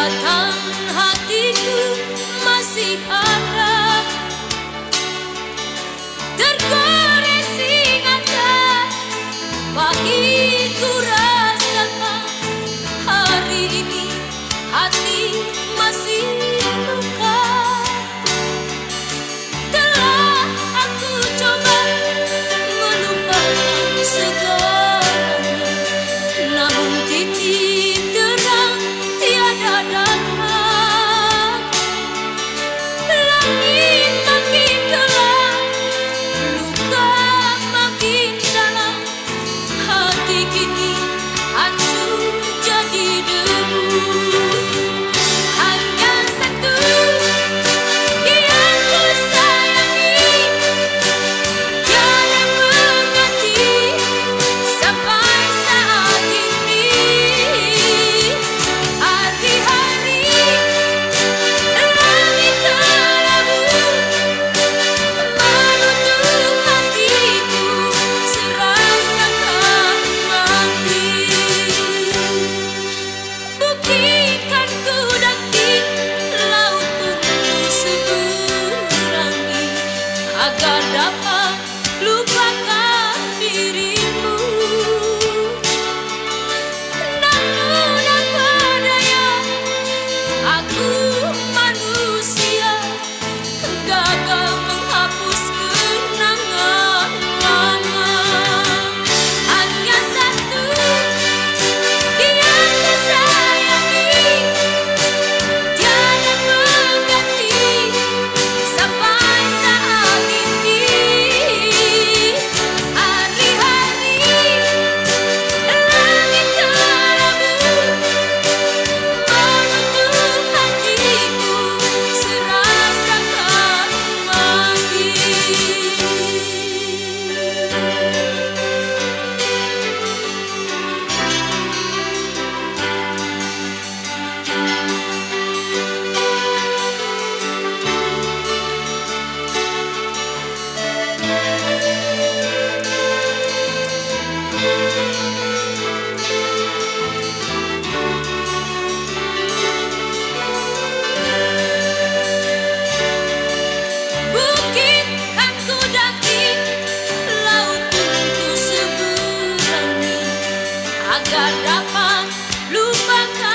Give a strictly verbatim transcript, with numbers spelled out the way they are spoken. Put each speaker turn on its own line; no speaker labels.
Batang hatiku masih ada, tergores ingatan pahit ku rasakan. Hari ini hati masih luka. Telah aku coba melupakan segalanya, namun titik terang tiada datang. Langit makin gelap, luka makin dalam. Hati kini hancur jadi debu. Hanya satu yang ku sayangi, tiada pengganti sampai saat ini. Hari-hari langit kelabu menutup hatiku, serasa kan mati. Bukit kan ku daki, laut pun ku seberangi, agar dapat lupakan dirimu. Namun apa daya, aku manusia, gagal menghapus kenangan lama. Hanya satu yang ku sayangi, tiada pengganti sampai saat ini. Hari-hari langit kelabu menutup hatiku, serasa kan mati. Bukit kan ku daki, laut pun ku seberangi, agar dapat lupakan